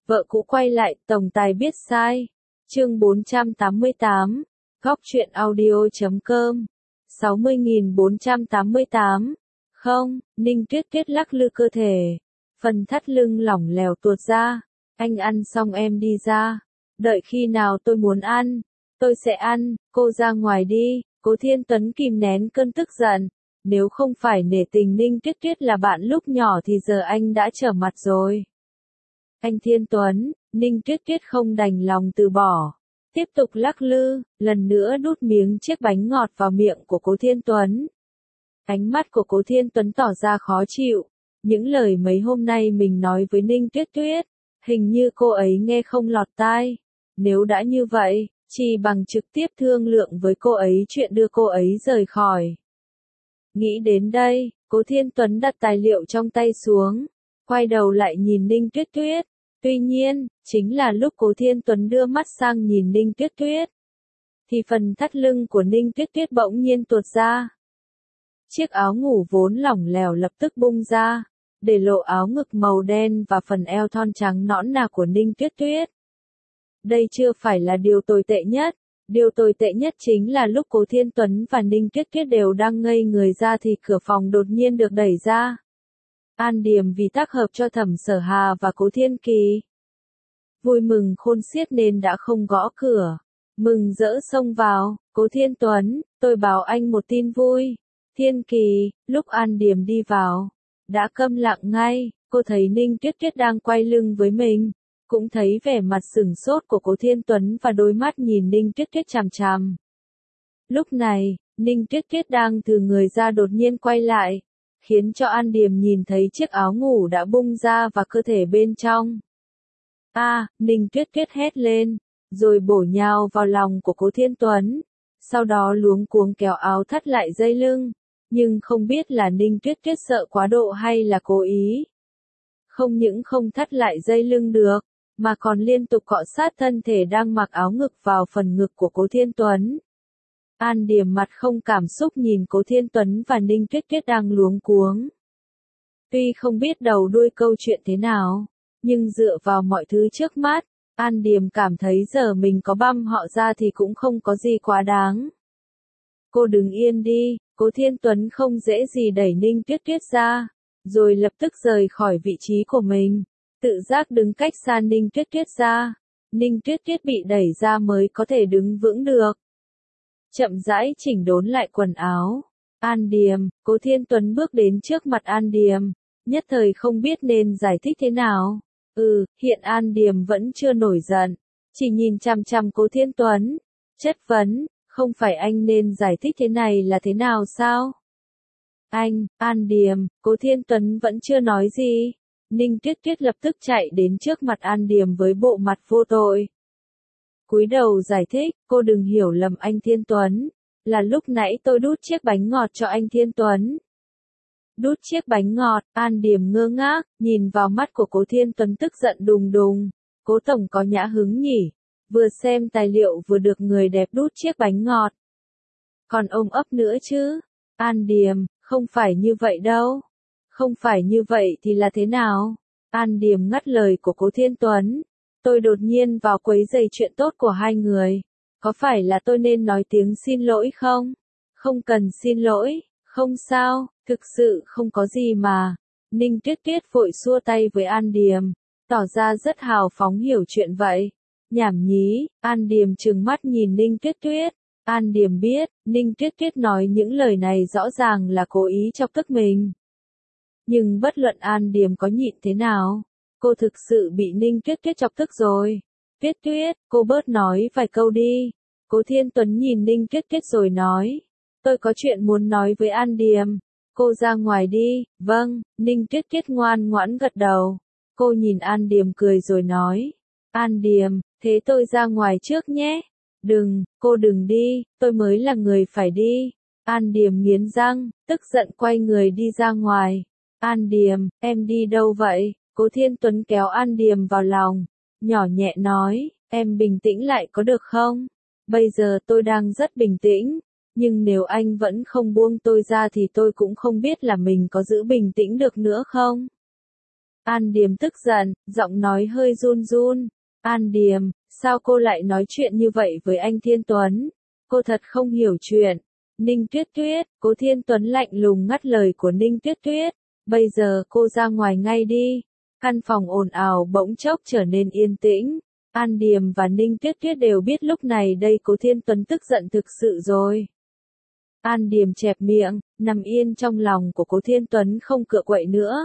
Vợ cũ quay lại, tổng tài biết sai. Chương 488. Góc truyện audio.com. 60.488. Không, Ninh Tuyết Tuyết lắc lư cơ thể. Phần thắt lưng lỏng lẻo tuột ra. Anh ăn xong em đi ra. Đợi khi nào tôi muốn ăn, tôi sẽ ăn, cô ra ngoài đi. Cố Thiên Tuấn kìm nén cơn tức giận. Nếu không phải nể tình Ninh Tuyết Tuyết là bạn lúc nhỏ thì giờ anh đã trở mặt rồi. Anh Thiên Tuấn, Ninh Tuyết Tuyết không đành lòng từ bỏ. Tiếp tục lắc lư, lần nữa đút miếng chiếc bánh ngọt vào miệng của Cố Thiên Tuấn. Ánh mắt của Cố Thiên Tuấn tỏ ra khó chịu. Những lời mấy hôm nay mình nói với Ninh Tuyết Tuyết, hình như cô ấy nghe không lọt tai. Nếu đã như vậy, chỉ bằng trực tiếp thương lượng với cô ấy chuyện đưa cô ấy rời khỏi. Nghĩ đến đây, Cố Thiên Tuấn đặt tài liệu trong tay xuống, quay đầu lại nhìn Ninh Tuyết Tuyết. Tuy nhiên, chính là lúc Cố Thiên Tuấn đưa mắt sang nhìn Ninh Tuyết Tuyết, thì phần thắt lưng của Ninh Tuyết Tuyết bỗng nhiên tuột ra. Chiếc áo ngủ vốn lỏng lẻo lập tức bung ra, để lộ áo ngực màu đen và phần eo thon trắng nõn nà của Ninh Tuyết Tuyết. Đây chưa phải là điều tồi tệ nhất. Điều tồi tệ nhất chính là lúc Cố Thiên Tuấn và Ninh Tuyết Tuyết đều đang ngây người ra thì cửa phòng đột nhiên được đẩy ra. An Điềm vì tác hợp cho Thẩm Sở Hà và Cố Thiên Kỳ. Vui mừng khôn xiết nên đã không gõ cửa. Mừng rỡ xông vào, Cố Thiên Tuấn, tôi báo anh một tin vui. Thiên Kỳ, lúc An Điềm đi vào, đã câm lặng ngay. Cô thấy Ninh Tuyết Tuyết đang quay lưng với mình. Cũng thấy vẻ mặt sửng sốt của Cố Thiên Tuấn và đôi mắt nhìn Ninh Tuyết Tuyết chằm chằm. Lúc này, Ninh Tuyết Tuyết đang từ người ra đột nhiên quay lại, khiến cho An Điềm nhìn thấy chiếc áo ngủ đã bung ra và cơ thể bên trong. Ninh Tuyết Tuyết hét lên, rồi bổ nhào vào lòng của Cố Thiên Tuấn, sau đó luống cuống kéo áo thắt lại dây lưng, nhưng không biết là Ninh Tuyết Tuyết sợ quá độ hay là cố ý. Không những không thắt lại dây lưng được, mà còn liên tục cọ sát thân thể đang mặc áo ngực vào phần ngực của Cố Thiên Tuấn. An Điềm mặt không cảm xúc nhìn Cố Thiên Tuấn và Ninh Tuyết Tuyết đang luống cuống. Tuy không biết đầu đuôi câu chuyện thế nào, nhưng dựa vào mọi thứ trước mắt, An Điềm cảm thấy giờ mình có băm họ ra thì cũng không có gì quá đáng. Cô đứng yên đi, Cố Thiên Tuấn không dễ gì đẩy Ninh Tuyết Tuyết ra, rồi lập tức rời khỏi vị trí của mình, tự giác đứng cách xa Ninh Tuyết Tuyết ra. Ninh Tuyết Tuyết bị đẩy ra mới có thể đứng vững được. Chậm rãi chỉnh đốn lại quần áo. An Điềm, Cố Thiên Tuấn bước đến trước mặt An Điềm, nhất thời không biết nên giải thích thế nào. Hiện An Điềm vẫn chưa nổi giận, chỉ nhìn chằm chằm Cố Thiên Tuấn, chất vấn, không phải anh nên giải thích thế này là thế nào sao? An Điềm, Cố Thiên Tuấn vẫn chưa nói gì. Ninh Tuyết Tuyết lập tức chạy đến trước mặt An Điềm với bộ mặt vô tội. Cúi đầu giải thích, cô đừng hiểu lầm anh Thiên Tuấn, là lúc nãy tôi đút chiếc bánh ngọt cho anh Thiên Tuấn. Đút chiếc bánh ngọt, An Điềm ngơ ngác, nhìn vào mắt của Cố Thiên Tuấn tức giận đùng đùng. Cố tổng có nhã hứng nhỉ, vừa xem tài liệu vừa được người đẹp đút chiếc bánh ngọt. Còn ôm ấp nữa chứ? An Điềm, không phải như vậy đâu. Không phải như vậy thì là thế nào? An Điềm ngắt lời của Cố Thiên Tuấn. Tôi đột nhiên vào quấy rầy chuyện tốt của hai người. Có phải là tôi nên nói tiếng xin lỗi không? Không cần xin lỗi, không sao, thực sự không có gì mà. Ninh Tuyết Tuyết vội xua tay với An Điềm, tỏ ra rất hào phóng hiểu chuyện vậy. Nhảm nhí, An Điềm trừng mắt nhìn Ninh Tuyết Tuyết. An Điềm biết, Ninh Tuyết Tuyết nói những lời này rõ ràng là cố ý chọc tức mình. Nhưng bất luận An Điềm có nhịn thế nào, cô thực sự bị Ninh Tuyết Tuyết chọc tức rồi. Tuyết Tuyết, cô bớt nói vài câu đi. Cố Thiên Tuấn nhìn Ninh Tuyết Tuyết rồi nói. Tôi có chuyện muốn nói với An Điềm. Cô ra ngoài đi. Vâng, Ninh Tuyết Tuyết ngoan ngoãn gật đầu. Cô nhìn An Điềm cười rồi nói. An Điềm, thế tôi ra ngoài trước nhé. Đừng, cô đừng đi, tôi mới là người phải đi. An Điềm nghiến răng, tức giận quay người đi ra ngoài. An Điềm, em đi đâu vậy? Cố Thiên Tuấn kéo An Điềm vào lòng, nhỏ nhẹ nói, em bình tĩnh lại có được không? Bây giờ tôi đang rất bình tĩnh, nhưng nếu anh vẫn không buông tôi ra thì tôi cũng không biết là mình có giữ bình tĩnh được nữa không? An Điềm tức giận, giọng nói hơi run run. An Điềm, sao cô lại nói chuyện như vậy với anh Thiên Tuấn? Cô thật không hiểu chuyện. Ninh Tuyết Tuyết, Cố Thiên Tuấn lạnh lùng ngắt lời của Ninh Tuyết Tuyết. Bây giờ cô ra ngoài ngay đi. Căn phòng ồn ào bỗng chốc trở nên yên tĩnh. An Điềm và Ninh Tuyết Tuyết đều biết lúc này đây Cố Thiên Tuấn tức giận thực sự rồi. An Điềm chẹp miệng, nằm yên trong lòng của Cố Thiên Tuấn không cựa quậy nữa.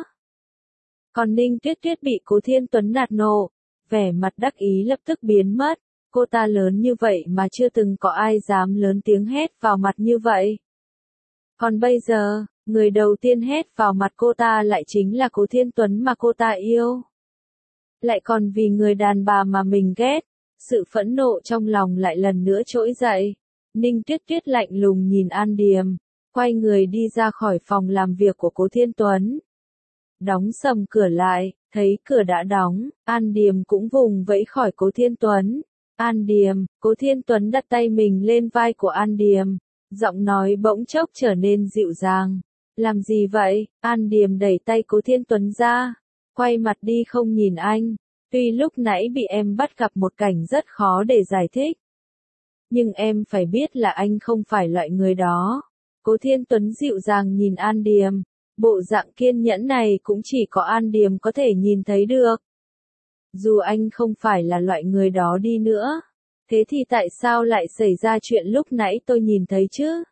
Còn Ninh Tuyết Tuyết bị Cố Thiên Tuấn nạt nộ, vẻ mặt đắc ý lập tức biến mất. Cô ta lớn như vậy mà chưa từng có ai dám lớn tiếng hét vào mặt như vậy. Còn bây giờ, người đầu tiên hét vào mặt cô ta lại chính là Cố Thiên Tuấn mà cô ta yêu. Lại còn vì người đàn bà mà mình ghét, sự phẫn nộ trong lòng lại lần nữa trỗi dậy. Ninh Tuyết Tuyết lạnh lùng nhìn An Điềm, quay người đi ra khỏi phòng làm việc của Cố Thiên Tuấn. Đóng sầm cửa lại, thấy cửa đã đóng, An Điềm cũng vùng vẫy khỏi Cố Thiên Tuấn. An Điềm, Cố Thiên Tuấn đặt tay mình lên vai của An Điềm, giọng nói bỗng chốc trở nên dịu dàng. Làm gì vậy? An Điềm đẩy tay Cố Thiên Tuấn ra, quay mặt đi không nhìn anh. Tuy lúc nãy bị em bắt gặp một cảnh rất khó để giải thích, nhưng em phải biết là anh không phải loại người đó. Cố Thiên Tuấn dịu dàng nhìn An Điềm, bộ dạng kiên nhẫn này cũng chỉ có An Điềm có thể nhìn thấy được. Dù anh không phải là loại người đó đi nữa, thế thì tại sao lại xảy ra chuyện lúc nãy tôi nhìn thấy chứ?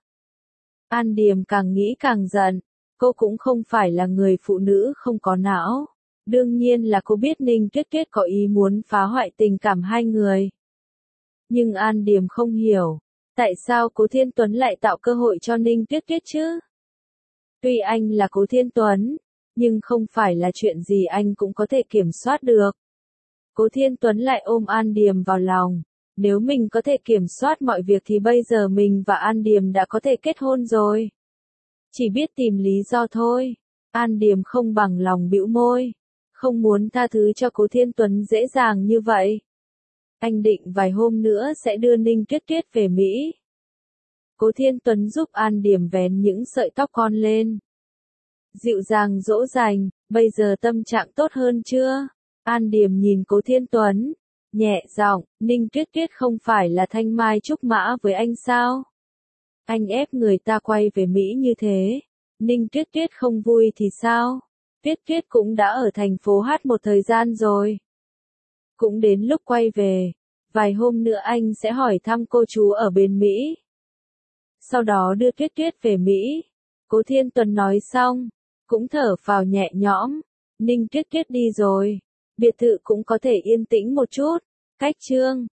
An Điềm càng nghĩ càng giận, cô cũng không phải là người phụ nữ không có não. Đương nhiên là cô biết Ninh Tuyết Tuyết có ý muốn phá hoại tình cảm hai người. Nhưng An Điềm không hiểu, tại sao Cố Thiên Tuấn lại tạo cơ hội cho Ninh Tuyết Tuyết chứ? Tuy anh là Cố Thiên Tuấn, nhưng không phải là chuyện gì anh cũng có thể kiểm soát được. Cố Thiên Tuấn lại ôm An Điềm vào lòng. Nếu mình có thể kiểm soát mọi việc thì bây giờ mình và An Điềm đã có thể kết hôn rồi. Chỉ biết tìm lý do thôi. An Điềm không bằng lòng bĩu môi, không muốn tha thứ cho Cố Thiên Tuấn dễ dàng như vậy. Anh định vài hôm nữa sẽ đưa Ninh Tuyết Tuyết về Mỹ. Cố Thiên Tuấn giúp An Điềm vén những sợi tóc con lên, dịu dàng dỗ dành, bây giờ tâm trạng tốt hơn chưa? An Điềm nhìn Cố Thiên Tuấn, nhẹ giọng, Ninh Tuyết Tuyết không phải là thanh mai trúc mã với anh sao? Anh ép người ta quay về Mỹ như thế, Ninh Tuyết Tuyết không vui thì sao? Tuyết Tuyết cũng đã ở thành phố hát một thời gian rồi. Cũng đến lúc quay về, vài hôm nữa anh sẽ hỏi thăm cô chú ở bên Mỹ. Sau đó đưa Tuyết Tuyết về Mỹ. Cố Thiên Tuấn nói xong, cũng thở phào nhẹ nhõm. Ninh Tuyết Tuyết đi rồi, biệt thự cũng có thể yên tĩnh một chút. Cách chương